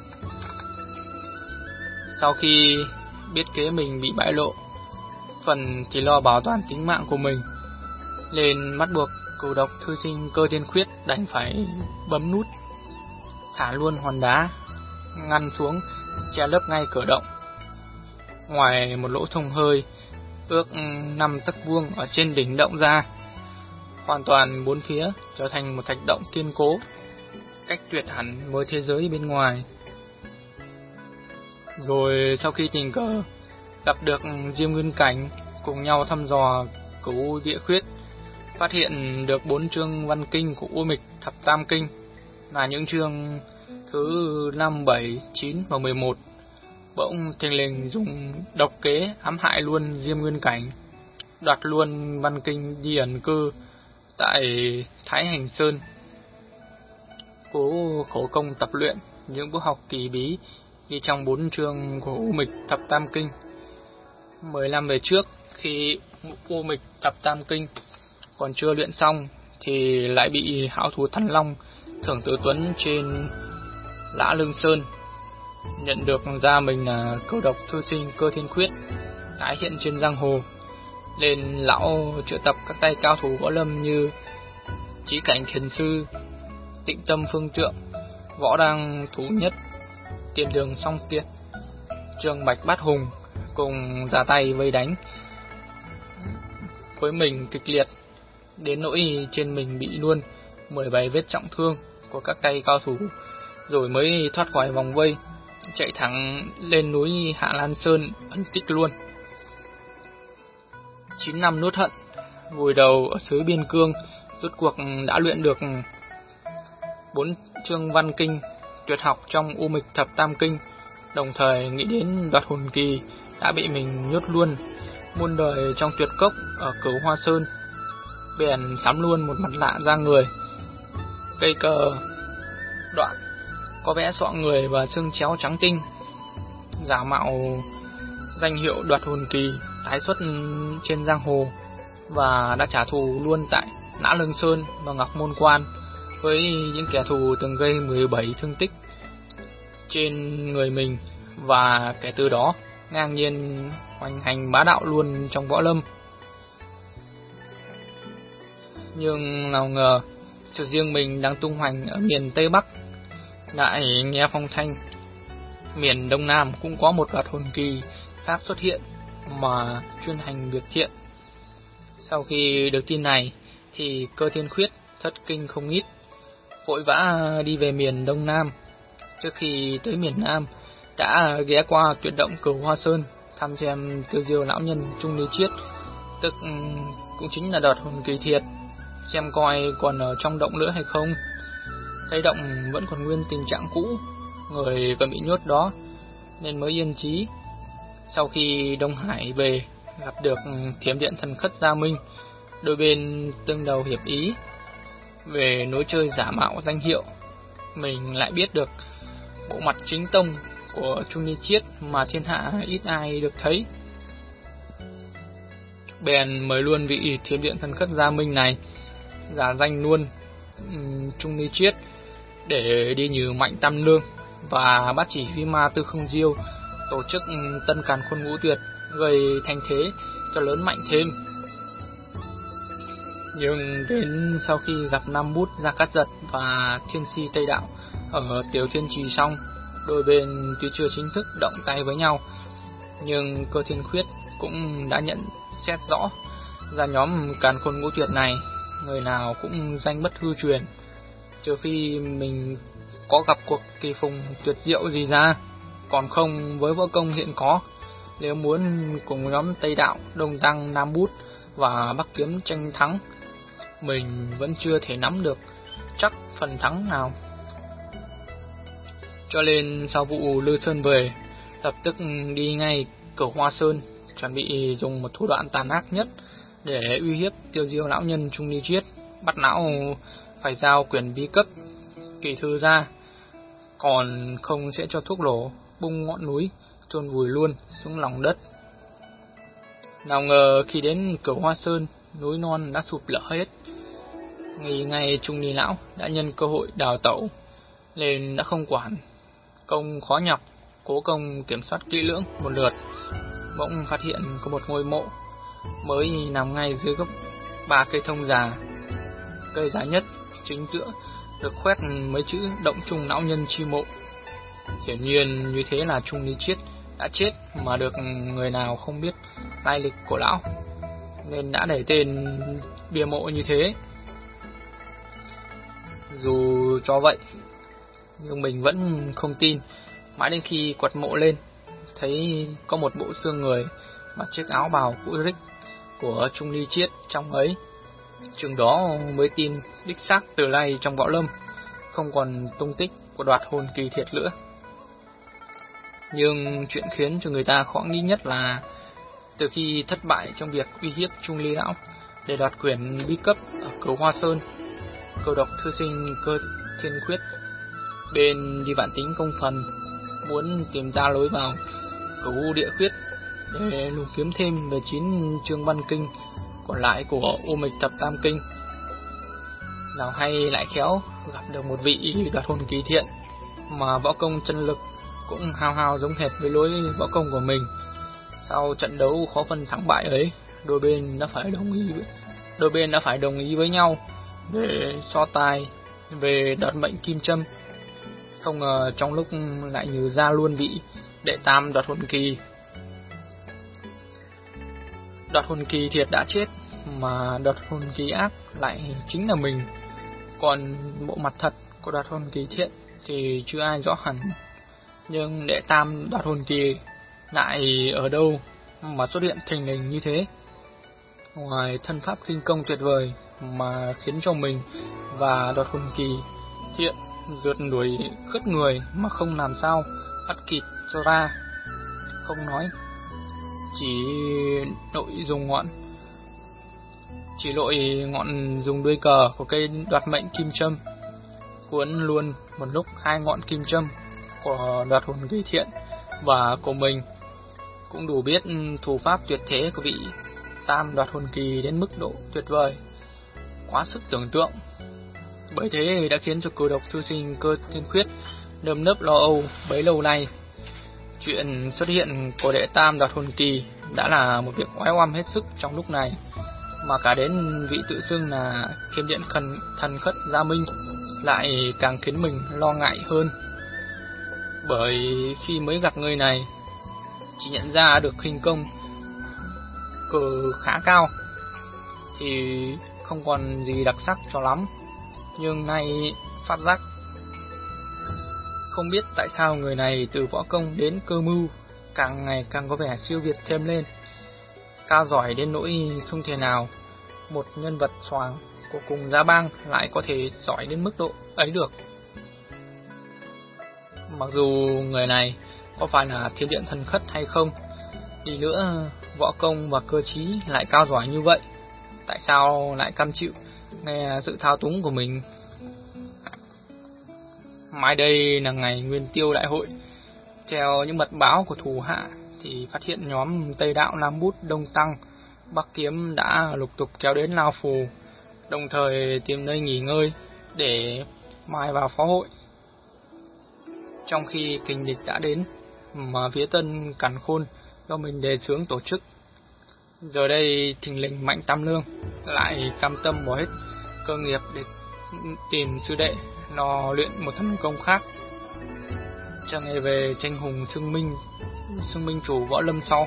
Sau khi biết kế mình bị bại lộ, phần thì lo bảo toàn tính mạng của mình, nên bắt buộc cửu độc thư sinh Cơ Thiên Khuyết đành phải bấm nút thả luôn hòn đá ngăn xuống che lấp ngay cửa động. Ngoài một lỗ thông hơi ước năm tấc vuông ở trên đỉnh động ra, hoàn toàn bốn phía trở thành một thạch động kiên cố, cách tuyệt hẳn với thế giới bên ngoài. Rồi sau khi tình cờ gặp được Diêm Nguyên Cảnh, cùng nhau thăm dò Cửu Địa Khuyết, phát hiện được bốn chương văn kinh của U Mịch Thập Tam Kinh, là những chương thứ năm, bảy, chín và mười một, bỗng thình lình dùng độc kế ám hại luôn Diêm Nguyên Cảnh, đoạt luôn văn kinh đi ẩn cư tại Thái Hành Sơn, cố khổ công tập luyện những bước học kỳ bí như trong bốn chương của U Mịch Thập Tam Kinh. Mười năm về trước, khi U Mịch Thập Tam Kinh còn chưa luyện xong thì lại bị hảo thủ Thần Long Thưởng Tử Tuấn trên Lã Lương Sơn nhận được ra mình là câu độc thư sinh Cơ Thiên Khuyết tái hiện trên giang hồ, nên lão triệu tập các tay cao thủ võ lâm như Chí Cảnh Thiền Sư, Tịnh Tâm Phương Trượng, Võ Đăng Thủ Nhất, Tiền Đường Song Kiệt, Trường Bạch Bát Hùng cùng ra tay vây đánh với mình kịch liệt, đến nỗi trên mình bị luôn mười bảy vết trọng thương của các tay cao thủ, rồi mới thoát khỏi vòng vây, chạy thẳng lên núi Hạ Lan Sơn ẩn tích luôn. Chín năm nuốt hận, vùi đầu ở xứ Biên Cương, rốt cuộc đã luyện được bốn chương văn kinh tuyệt học trong U Mịch Thập Tam Kinh, đồng thời nghĩ đến Đoạt Hồn Kỳ đã bị mình nhốt luôn muôn đời trong tuyệt cốc ở Cửu Hoa Sơn, bèn sắm luôn một mặt nạ ra người, cây cờ đoạn có vẽ xọ người và xương chéo trắng tinh, giả mạo danh hiệu Đoạt Hồn Kỳ tái xuất trên giang hồ, và đã trả thù luôn tại Lã Lương Sơn và Ngọc Môn Quan với những kẻ thù từng gây mười bảy thương tích trên người mình, và kể từ đó ngang nhiên hoành hành bá đạo luôn trong võ lâm. Nhưng nào ngờ cho riêng mình đang tung hoành ở miền Tây Bắc, lại nghe phong thanh miền Đông Nam cũng có một Đoạt Hồn Kỳ khác xuất hiện mà chuyên hành việc thiện. Sau khi được tin này thì Cơ Thiên Khuyết thất kinh không ít, vội vã đi về miền Đông Nam. Trước khi tới miền Nam đã ghé qua tuyệt động Cửu Hoa Sơn thăm xem Tiêu Diêu lão nhân Trung Lý Chiết, tức cũng chính là Đoạt Hồn Kỳ thiệt, xem coi còn ở trong động nữa hay không. Thấy động vẫn còn nguyên tình trạng cũ, người còn bị nhốt đó, nên mới yên chí. Sau khi Đông Hải về, gặp được Thiểm Điện Thần Khất Gia Minh, đôi bên tương đầu hiệp ý về nối chơi giả mạo danh hiệu. Mình lại biết được bộ mặt chính tông của Trung Ni Chiết mà thiên hạ ít ai được thấy, bèn mời luôn vị Thiểm Điện Thần Khất Gia Minh này giả danh luôn um, Trung Ni Chiết để đi như Mạnh Tam Lương và bắt chỉ huy ma Tư Không Diêu tổ chức Tân Càn Khôn Ngũ Tuyệt, gây thành thế cho lớn mạnh thêm. Nhưng đến sau khi gặp Nam Bút, Gia Cát Giật và Thiên Si Tây Đạo ở Tiểu Thiên Trì xong, đôi bên tuy chưa chính thức động tay với nhau, nhưng Cơ Thiên Khuyết cũng đã nhận xét rõ ra nhóm Càn Khôn Ngũ Tuyệt này người nào cũng danh bất hư truyền, trừ phi mình có gặp cuộc kỳ phùng tuyệt diệu gì ra, còn không với võ công hiện có, nếu muốn cùng nhóm Tây Đạo, Đông Tăng, Nam Bút và Bắc Kiếm tranh thắng, mình vẫn chưa thể nắm được chắc phần thắng nào. Cho nên sau vụ Lư Sơn về, lập tức đi ngay Cửu Hoa Sơn, chuẩn bị dùng một thủ đoạn tàn ác nhất để uy hiếp Tiêu Diêu lão nhân Trung Ni Chiết, bắt lão phải giao quyền bí cấp kỳ thư ra, còn không sẽ cho thuốc nổ bung ngọn núi chôn vùi luôn xuống lòng đất. Nào ngờ khi đến Cửu Hoa Sơn, núi non đã sụp lở hết. Nghĩ ngay Trung Ni lão đã nhân cơ hội đào tẩu, nên đã không quản công khó nhọc, cố công kiểm soát kỹ lưỡng một lượt, bỗng phát hiện có một ngôi mộ mới nằm ngay dưới gốc ba cây thông già. Cây giá nhất chính giữa được khoét mấy chữ Động Trung lão nhân chi mộ. Hiển nhiên như thế là Trung Ni Chiết đã chết mà được người nào không biết lai lịch của lão, nên đã để tên bia mộ như thế. Dù cho vậy, nhưng mình vẫn không tin. Mãi đến khi quật mộ lên, thấy có một bộ xương người mặc chiếc áo bào cũ rích của Trung Ly Chiết trong ấy, chừng đó mới tin đích xác từ nay trong võ lâm không còn tung tích của Đoạt Hồn Kỳ Thiệt nữa. Nhưng chuyện khiến cho người ta khó nghĩ nhất là từ khi thất bại trong việc uy hiếp Trung Ly lão để đoạt quyền bí cấp ở Cửu Hoa Sơn, Cửu Độc Thư Sinh Cơ Thiên Khuyết bên Đi Vạn Tính Công Phần muốn tìm ra lối vào Cửu Địa Khuyết để lùng kiếm thêm về chín chương văn kinh còn lại của Ô Mịch Thập Tam Kinh. Nào hay lại khéo gặp được một vị đoạt hồn kỳ thiện mà võ công chân lực cũng hao hao giống hệt với lối võ công của mình. Sau trận đấu khó phân thắng bại ấy, đôi bên đã phải đồng ý với, đôi bên đã phải đồng ý với nhau để so tài về đoạt mệnh kim châm. Không ngờ trong lúc lại nhử ra luôn vị đệ tam đoạt hồn kỳ. Đoạt hồn kỳ thiệt đã chết, mà đoạt hồn kỳ ác lại chính là mình. Còn bộ mặt thật của đoạt hồn kỳ thiện thì chưa ai rõ hẳn. Nhưng đệ tam đoạt hồn kỳ lại ở đâu mà xuất hiện thình lình như thế? Ngoài thân pháp khinh công tuyệt vời mà khiến cho mình và đoạt hồn kỳ thiện rượt đuổi khướt người mà không làm sao bắt kịp cho ra. Không nói, chỉ nội dùng ngọn Chỉ lội ngọn dùng đuôi cờ của cây đoạt mệnh kim châm cuốn luôn một lúc hai ngọn kim châm của đoạt hồn kỳ thiện và của mình, cũng đủ biết thủ pháp tuyệt thế của vị tam đoạt hồn kỳ đến mức độ tuyệt vời, quá sức tưởng tượng. Bởi thế đã khiến cho Cửu Độc Thư Sinh Cơ Thiên Khuyết nơm nớp lo âu bấy lâu nay. Chuyện xuất hiện của đệ tam đoạt hồn kỳ đã là một việc oái oăm hết sức trong lúc này, mà cả đến vị tự xưng là Khiêm Điện Thần, thần Khất Gia Minh lại càng khiến mình lo ngại hơn. Bởi khi mới gặp người này, chỉ nhận ra được khinh công cờ khá cao thì không còn gì đặc sắc cho lắm. Nhưng nay phát giác không biết tại sao người này từ võ công đến cơ mưu càng ngày càng có vẻ siêu việt thêm lên, cao giỏi đến nỗi không thể nào một nhân vật xoàng của cùng gia bang lại có thể giỏi đến mức độ ấy được. Mặc dù người này có phải là Thiên Điện Thần Khất hay không đi nữa, võ công và cơ trí lại cao giỏi như vậy, tại sao lại cam chịu nghe sự thao túng của mình? Mai đây là ngày Nguyên Tiêu Đại hội. Theo những mật báo của thủ hạ thì phát hiện nhóm Tây Đạo Lam Bút, Đông Tăng, Bắc Kiếm đã lục tục kéo đến Lao Phù, đồng thời tìm nơi nghỉ ngơi để mai vào phó hội. Trong khi kình địch đã đến mà phía Tân Càn Khôn do mình đề xướng tổ chức, giờ đây thình lình Mạnh Tam Lương lại cam tâm bỏ hết cơ nghiệp để tìm sư đệ lo luyện một thần công khác, cho ngày về tranh hùng xưng minh xưng minh chủ võ lâm sau.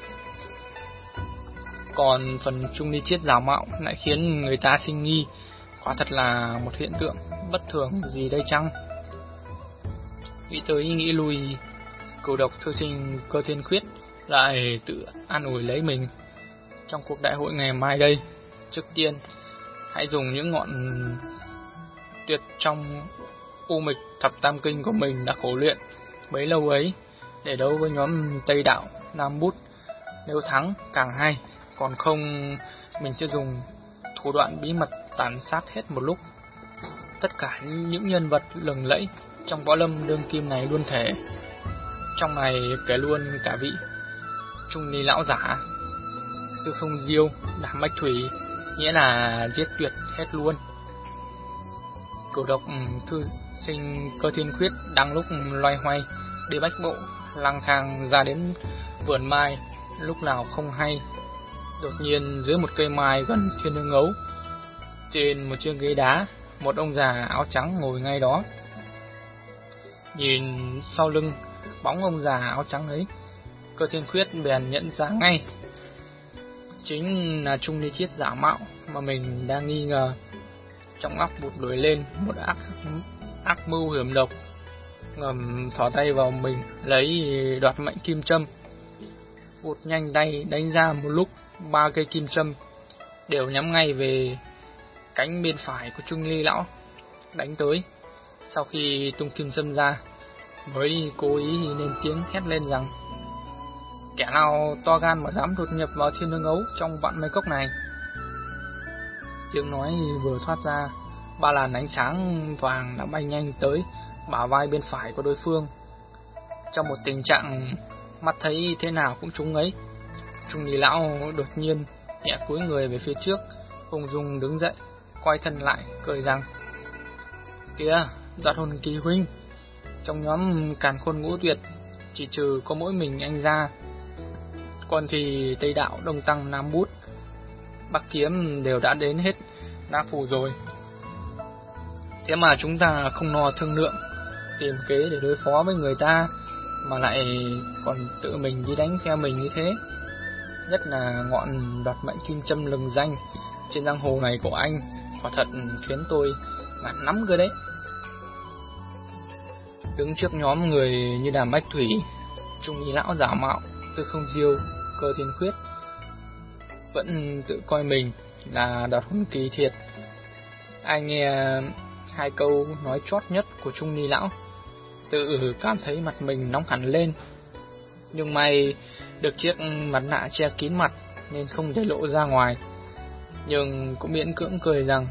Còn phần Trung Ly Chiết giả mạo lại khiến người ta sinh nghi, quả thật là một hiện tượng bất thường gì đây chăng? Nghĩ tới nghĩ lui, Cửu Độc Thư Sinh Cơ Thiên Khuyết lại tự an ủi lấy mình. Trong cuộc đại hội ngày mai đây, trước tiên hãy dùng những ngọn tuyệt trong U Mịch Thập Tam Kinh của mình đã khổ luyện bấy lâu ấy để đấu với nhóm Tây Đạo Nam Bút. Nếu thắng càng hay, còn không mình sẽ dùng thủ đoạn bí mật tàn sát hết một lúc tất cả những nhân vật lừng lẫy trong võ lâm đương kim này luôn thể. Trong này kể luôn cả vị Trung Ly lão giả, Tư Không Diêu, Đảm Bách Thủy, nghĩa là giết tuyệt hết luôn. Cửu Độc Thư Sinh Cơ Thiên Khuyết đang lúc loay hoay đi bách bộ lang thang ra đến vườn mai lúc nào không hay. Đột nhiên dưới một cây mai gần Thiên Nương Ấu, trên một chiếc ghế đá, một ông già áo trắng ngồi ngay đó. Nhìn sau lưng bóng ông già áo trắng ấy, Cơ Thiên Khuyết bèn nhận ra ngay chính là Trung Ly Chiết giả mạo mà mình đang nghi ngờ. Trong óc vụt nổi lên một ác ác mưu hiểm độc, ngầm thò tay vào mình lấy đoạt mệnh kim châm. Vụt nhanh tay đánh ra một lúc ba cây kim châm đều nhắm ngay về cánh bên phải của Trung Ly lão đánh tới. Sau khi tung kim châm ra, mới cố ý lên tiếng hét lên rằng: kẻ nào to gan mà dám đột nhập vào Thiên Hương Ấu trong vạn mây cốc này. Tiếng nói vừa thoát ra, ba làn ánh sáng vàng đã bay nhanh tới bả vai bên phải của đối phương. Trong một tình trạng mắt thấy thế nào cũng trúng ấy, Trung Ly lão đột nhiên nhẹ cúi người về phía trước, ung dung đứng dậy, quay thân lại cười rằng: kìa, Đoạt Hồn Kỳ huynh, trong nhóm Càn Khôn Ngũ Tuyệt chỉ trừ có mỗi mình anh ra, còn thì Tây Đạo, Đông Tăng, Nam Bút, Bắc Kiếm đều đã đến hết Na Phủ rồi. Thế mà chúng ta không lo thương lượng tìm kế để đối phó với người ta, mà lại còn tự mình đi đánh phe mình như thế. Nhất là ngọn đoạt mệnh kim châm lừng danh trên giang hồ này của anh, quả thật khiến tôi ngán lắm cơ đấy. Đứng trước nhóm người như Đàm Bách Thủy, Trung Ly lão giả mạo, Tư Không Diêu, Cơ Thiên Khuyết vẫn tự coi mình là Đoạt Hồn Kỳ thiệt. Ai nghe hai câu nói chót nhất của Trung Ly lão, tự cảm thấy mặt mình nóng hẳn lên. Nhưng may được chiếc mặt nạ che kín mặt nên không để lộ ra ngoài, nhưng cũng miễn cưỡng cười rằng: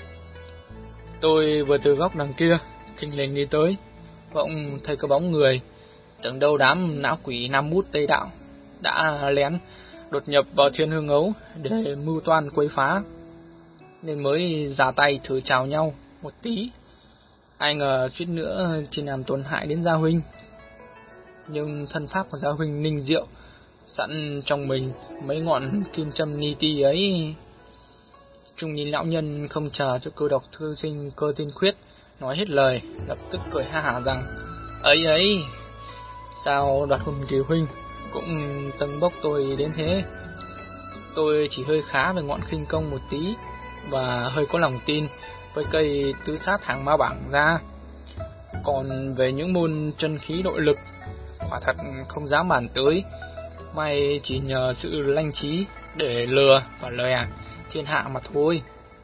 tôi vừa từ góc đằng kia thình lình đi tới, bỗng thấy có bóng người, tưởng đâu đám não quỷ Nam Bút Tây Đạo đã lén đột nhập vào Thiên Hương Ấu để mưu toan quấy phá, nên mới ra tay thử chào nhau một tí. Ai ngờ suýt nữa chỉ làm tổn hại đến Gia huynh. Nhưng thân pháp của Gia huynh ninh diệu, sẵn trong mình mấy ngọn kim châm ni ti ấy. Trung Ly lão nhân không chờ cho Cơ Độc thư sinh Cơ Thiên Khuyết nói hết lời, lập tức cười ha hả rằng: ấy ấy, sao Đoạt Hồn Kỳ huynh cũng tâng bốc tôi đến thế. Tôi chỉ hơi khá về ngọn khinh công một tí, và hơi có lòng tin với cây tứ sát hàng ma bảng ra. Còn về những môn chân khí nội lực, quả thật không dám bàn tới. May chỉ nhờ sự lanh trí để lừa và lòe thiên hạ mà thôi.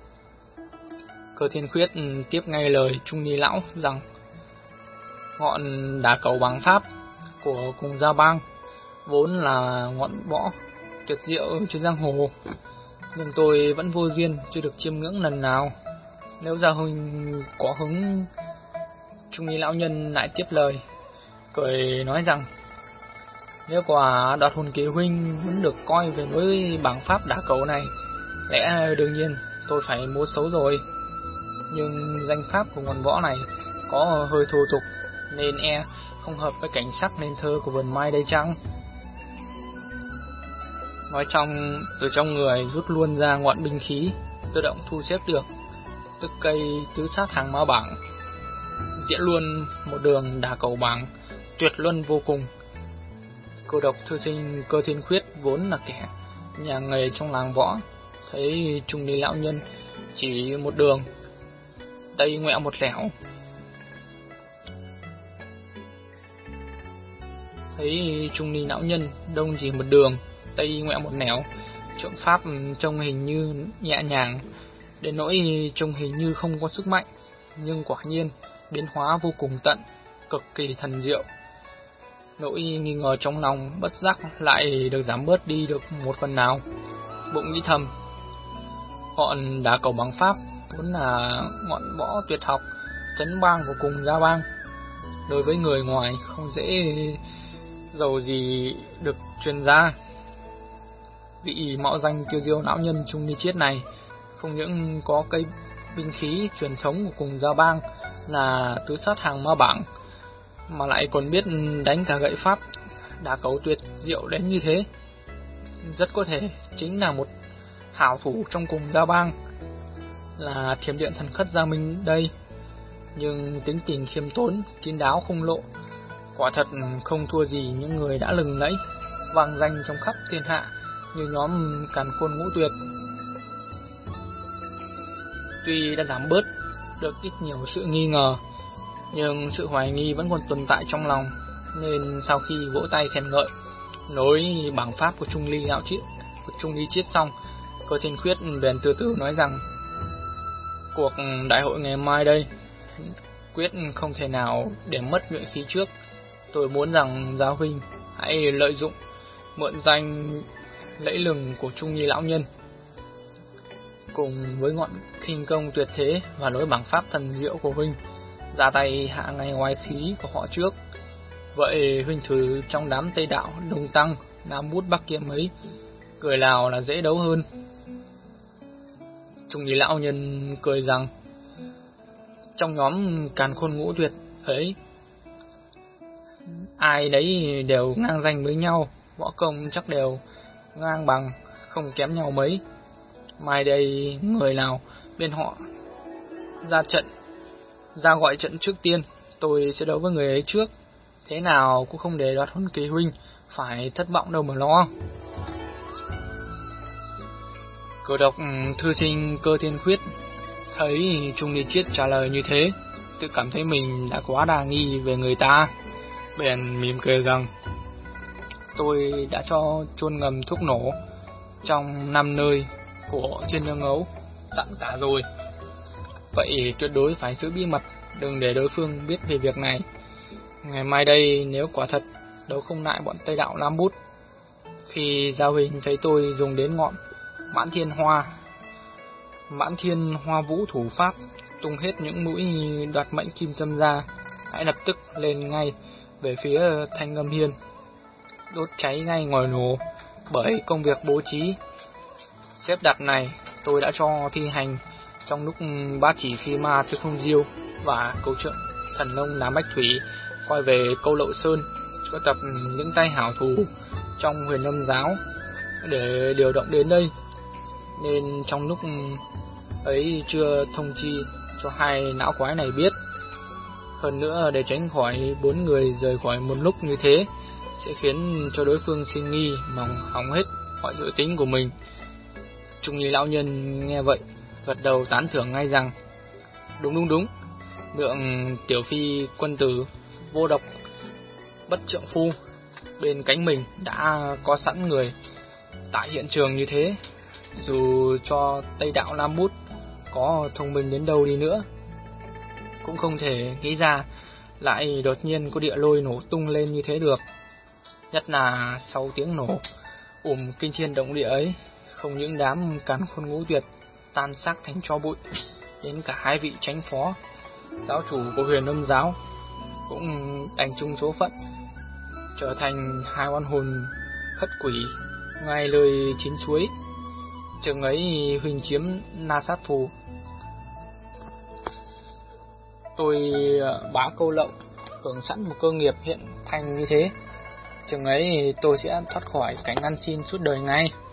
Cơ Thiên Khuyết tiếp ngay lời Trung Ly lão rằng: ngọn đá cầu bằng pháp của cùng Gia Bang vốn là ngọn võ tuyệt diệu trên giang hồ, nhưng tôi vẫn vô duyên chưa được chiêm ngưỡng lần nào. Nếu Gia huynh có hứng. Trung Ly lão nhân lại tiếp lời, cười nói rằng: nếu quả Đoạt Hồn Kỳ huynh muốn được coi về với bảng pháp đá cầu này, lẽ đương nhiên tôi phải mua xấu rồi. Nhưng danh pháp của ngọn võ này có hơi thô tục, nên e không hợp với cảnh sắc nên thơ của vườn mai đây chăng? Nói xong, từ trong người rút luôn ra ngọn binh khí tự động thu xếp được, tức cây tứ sát hàng ma bảng, diễn luôn một đường đả cầu bảng tuyệt luân vô cùng. Cơ Độc thư sinh Cơ Thiên Khuyết vốn là kẻ nhà nghề trong làng võ, thấy Trung Ly lão nhân chỉ một đường đây ngoẹo một lẻo, thấy Trung Ly lão nhân đông chỉ một đường tây ngoẹo một nẻo, trượng pháp trông hình như nhẹ nhàng đến nỗi trông hình như không có sức mạnh, nhưng quả nhiên biến hóa vô cùng tận, cực kỳ thần diệu. Nỗi nghi ngờ trong lòng bất giác lại được giảm bớt đi được một phần nào. Bụng nghĩ thầm, ngọn đá cầu bằng pháp vốn là ngọn võ tuyệt học trấn bang của cùng Gia Bang, đối với người ngoài không dễ giàu gì được truyền ra. Vị mạo danh tiêu diêu lão nhân Trung Ly Chiết này không những có cây binh khí truyền thống của cùng Gia Bang là tứ sát hàng ma bảng, mà lại còn biết đánh cả gậy pháp đá cầu tuyệt diệu đến như thế. Rất có thể chính là một hảo thủ trong cùng Gia Bang, là Thiểm Điện Thần Khất Gia Minh đây. Nhưng tính tình khiêm tốn, kín đáo không lộ, quả thật không thua gì những người đã lừng lẫy vang danh trong khắp thiên hạ như nhóm Càn Khôn Ngũ Tuyệt. tuy đã giảm bớt được ít nhiều sự nghi ngờ, nhưng sự hoài nghi vẫn còn tồn tại trong lòng, nên sau khi vỗ tay khen ngợi nối bảng pháp của Trung Ly Đạo Triết của Trung Ly Triết xong, Cơ Thiên Khuyết bèn từ từ nói rằng: cuộc đại hội ngày mai đây quyết không thể nào để mất nhuệ khí trước. Tôi muốn rằng giáo huynh hãy lợi dụng mượn danh lẫy lừng của Trung Nhi lão nhân cùng với ngọn khinh công tuyệt thế và nối bảng pháp thần diệu của huynh ra tay hạ ngay oai khí của họ trước. Vậy huynh thử trong đám Tây Đạo, Đông Tăng, Nam Bút, Bắc Kiếm ấy, người nào là dễ đấu hơn? Trung Nhi lão nhân cười rằng: trong nhóm Càn Khôn Ngũ Tuyệt ấy, ai đấy đều ngang danh với nhau, võ công chắc đều ngang bằng, không kém nhau mấy. Mai đây người nào bên họ ra trận, ra gọi trận trước tiên, tôi sẽ đấu với người ấy trước. Thế nào cũng không để Đoạt Hồn Kỳ huynh phải thất vọng đâu mà lo. Cờ độc thư sinh Cơ Thiên Khuyết thấy Trung Ly Triết trả lời như thế, tự cảm thấy mình đã quá đa nghi về người ta, bèn mỉm cười rằng: tôi đã cho chôn ngầm thuốc nổ trong năm nơi của Thiên Nương Ấu sẵn cả rồi. Vậy tuyệt đối phải giữ bí mật, đừng để đối phương biết về việc này. Ngày mai đây nếu quả thật đấu không lại bọn Tây Đạo Lam Bút, khi giao hình thấy tôi dùng đến ngọn Mãn Thiên Hoa Mãn Thiên Hoa Vũ thủ pháp, tung hết những mũi đoạt mệnh kim châm ra, hãy lập tức lên ngay về phía Thanh Âm Hiên, đốt cháy ngay ngòi nổ. Bởi công việc bố trí xếp đặt này tôi đã cho thi hành trong lúc bá chỉ Phi Ma Tư Không Diêu và câu trượng thần nông Đám Bách Thủy quay về Câu Lậu Sơn, cho tập những tay hảo thủ trong Huyền Âm giáo để điều động đến đây, nên trong lúc ấy chưa thông chi cho hai não quái này biết. Hơn nữa, để tránh khỏi bốn người rời khỏi một lúc như thế sẽ khiến cho đối phương sinh nghi mà hỏng hết mọi dự tính của mình. Trung Nhi lão nhân nghe vậy gật đầu tán thưởng ngay rằng: đúng đúng đúng, lượng tiểu phi quân tử vô độc bất trượng phu bên cánh mình đã có sẵn người tại hiện trường như thế, dù cho Tây Đạo Lam Bút có thông minh đến đâu đi nữa cũng không thể nghĩ ra lại đột nhiên có địa lôi nổ tung lên như thế được. Nhất là sau tiếng nổ ùm kinh thiên động địa ấy, không những đám Càn Khôn Ngũ Tuyệt tan xác thành tro bụi, đến cả hai vị chánh phó giáo chủ của Huyền Âm giáo cũng đành chung số phận, trở thành hai oan hồn khất quỷ ngay lời chín suối. Chừng ấy huỳnh chiếm Na Sát Phù, tôi bá Câu Lậu hưởng sẵn một cơ nghiệp hiện thành như thế, chừng ấy tôi sẽ thoát khỏi cảnh ăn xin suốt đời ngay.